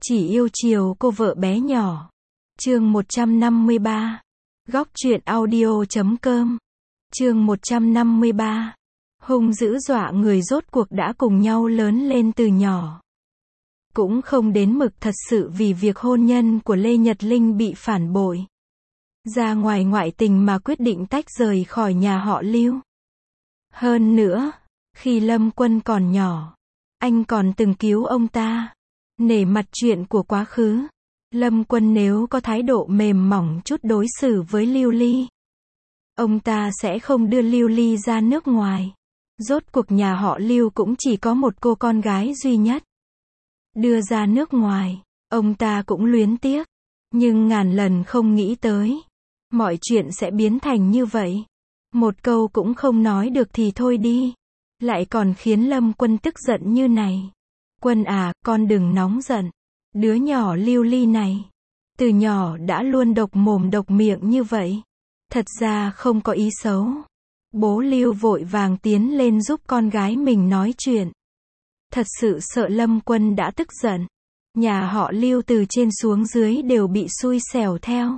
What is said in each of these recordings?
Chỉ yêu chiều cô vợ bé nhỏ. Chương 153. Góc truyện audio.com. Chương 153. Hung dữ dọa người rốt cuộc đã cùng nhau lớn lên từ nhỏ. Cũng không đến mực thật sự vì việc hôn nhân của Lê Nhật Linh bị phản bội. Ra ngoài ngoại tình mà quyết định tách rời khỏi nhà họ Lưu. Hơn nữa, khi Lâm Quân còn nhỏ, anh còn từng cứu ông ta. Nể mặt chuyện của quá khứ, Lâm Quân nếu có thái độ mềm mỏng chút đối xử với Lưu Ly, ông ta sẽ không đưa Lưu Ly ra nước ngoài. Rốt cuộc nhà họ Lưu cũng chỉ có một cô con gái duy nhất. Đưa ra nước ngoài, ông ta cũng luyến tiếc, nhưng ngàn lần không nghĩ tới mọi chuyện sẽ biến thành như vậy. Một câu cũng không nói được thì thôi đi, lại còn khiến Lâm Quân tức giận như này. Quân à, con đừng nóng giận. Đứa nhỏ Lưu Ly này, từ nhỏ đã luôn độc mồm độc miệng như vậy. Thật ra không có ý xấu. Bố Lưu vội vàng tiến lên giúp con gái mình nói chuyện. Thật sự sợ Lâm Quân đã tức giận. Nhà họ Lưu từ trên xuống dưới đều bị xui xẻo theo.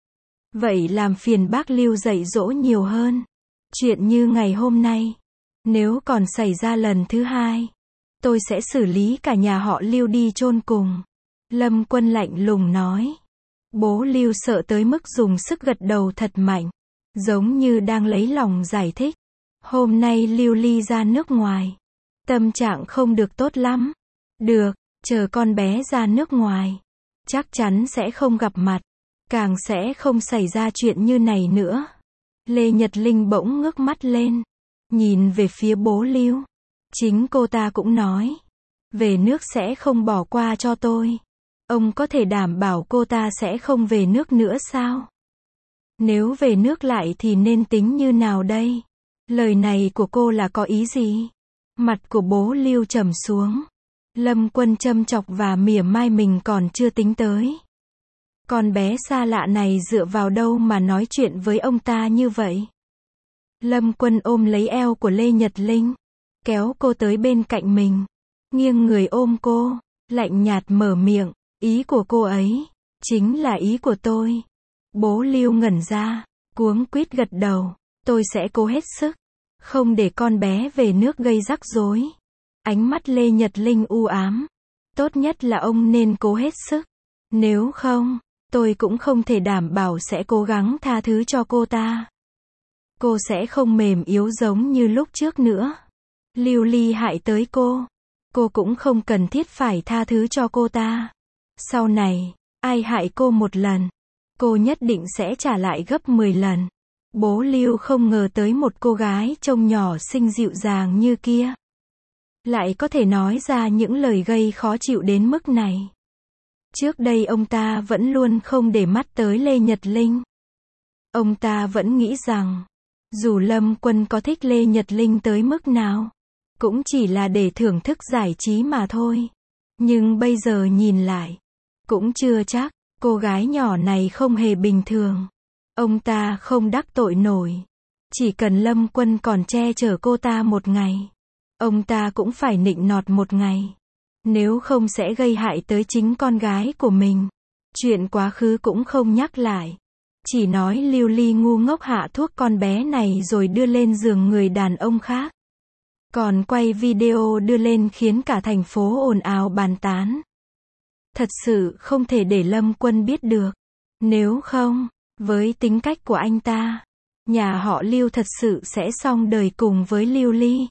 Vậy làm phiền bác Lưu dạy dỗ nhiều hơn. Chuyện như ngày hôm nay, nếu còn xảy ra lần thứ hai, tôi sẽ xử lý cả nhà họ Lưu đi chôn cùng. Lâm Quân lạnh lùng nói. Bố Lưu sợ tới mức dùng sức gật đầu thật mạnh, giống như đang lấy lòng giải thích. Hôm nay Lưu Ly ra nước ngoài, tâm trạng không được tốt lắm. Được, chờ con bé ra nước ngoài, chắc chắn sẽ không gặp mặt, càng sẽ không xảy ra chuyện như này nữa. Lê Nhật Linh bỗng ngước mắt lên, nhìn về phía bố Lưu. Chính cô ta cũng nói, về nước sẽ không bỏ qua cho tôi. Ông có thể đảm bảo cô ta sẽ không về nước nữa sao? Nếu về nước lại thì nên tính như nào đây? Lời này của cô là có ý gì? Mặt của bố Lưu trầm xuống. Lâm Quân châm chọc và mỉa mai mình còn chưa tính tới. Con bé xa lạ này dựa vào đâu mà nói chuyện với ông ta như vậy? Lâm Quân ôm lấy eo của Lê Nhật Linh, kéo cô tới bên cạnh mình, nghiêng người ôm cô, lạnh nhạt mở miệng, ý của cô ấy, chính là ý của tôi. Bố Lưu ngẩn ra, cuống quýt gật đầu, tôi sẽ cố hết sức, không để con bé về nước gây rắc rối. Ánh mắt Lê Nhật Linh u ám, tốt nhất là ông nên cố hết sức, nếu không, tôi cũng không thể đảm bảo sẽ cố gắng tha thứ cho cô ta. Cô sẽ không mềm yếu giống như lúc trước nữa. Lưu Ly hại tới cô cũng không cần thiết phải tha thứ cho cô ta. Sau này, ai hại cô một lần, cô nhất định sẽ trả lại gấp 10 lần. Bố Lưu không ngờ tới một cô gái trông nhỏ xinh dịu dàng như kia, lại có thể nói ra những lời gây khó chịu đến mức này. Trước đây ông ta vẫn luôn không để mắt tới Lê Nhật Linh. Ông ta vẫn nghĩ rằng, dù Lâm Quân có thích Lê Nhật Linh tới mức nào, cũng chỉ là để thưởng thức giải trí mà thôi. Nhưng bây giờ nhìn lại, cũng chưa chắc, cô gái nhỏ này không hề bình thường. Ông ta không đắc tội nổi. Chỉ cần Lâm Quân còn che chở cô ta một ngày, ông ta cũng phải nịnh nọt một ngày. Nếu không sẽ gây hại tới chính con gái của mình. Chuyện quá khứ cũng không nhắc lại. Chỉ nói Lưu Ly ngu ngốc hạ thuốc con bé này rồi đưa lên giường người đàn ông khác. Còn quay video đưa lên khiến cả thành phố ồn ào bàn tán. Thật sự không thể để Lâm Quân biết được. Nếu không, với tính cách của anh ta, nhà họ Lưu thật sự sẽ xong đời cùng với Lưu Ly.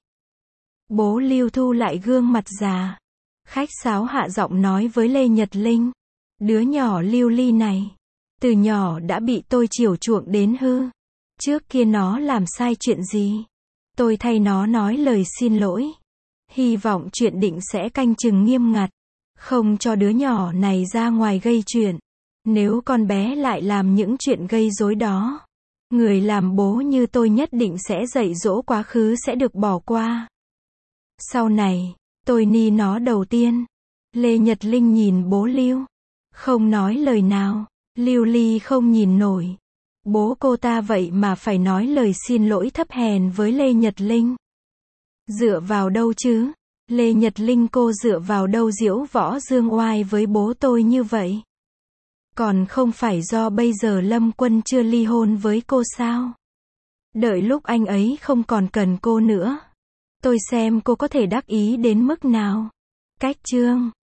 Bố Lưu thu lại gương mặt già, khách sáo hạ giọng nói với Lê Nhật Linh. Đứa nhỏ Lưu Ly này, từ nhỏ đã bị tôi chiều chuộng đến hư. Trước kia nó làm sai chuyện gì, tôi thay nó nói lời xin lỗi. Hy vọng chuyện định sẽ canh chừng nghiêm ngặt, không cho đứa nhỏ này ra ngoài gây chuyện. Nếu con bé lại làm những chuyện gây rối đó, người làm bố như tôi nhất định sẽ dạy dỗ quá khứ sẽ được bỏ qua. Sau này, tôi ni nó đầu tiên. Lê Nhật Linh nhìn bố Lưu, không nói lời nào. Lưu Ly không nhìn nổi. Bố cô ta vậy mà phải nói lời xin lỗi thấp hèn với Lê Nhật Linh. Dựa vào đâu chứ? Lê Nhật Linh cô dựa vào đâu diễu võ dương oai với bố tôi như vậy? Còn không phải do bây giờ Lâm Quân chưa ly hôn với cô sao? Đợi lúc anh ấy không còn cần cô nữa, tôi xem cô có thể đắc ý đến mức nào. Cách chương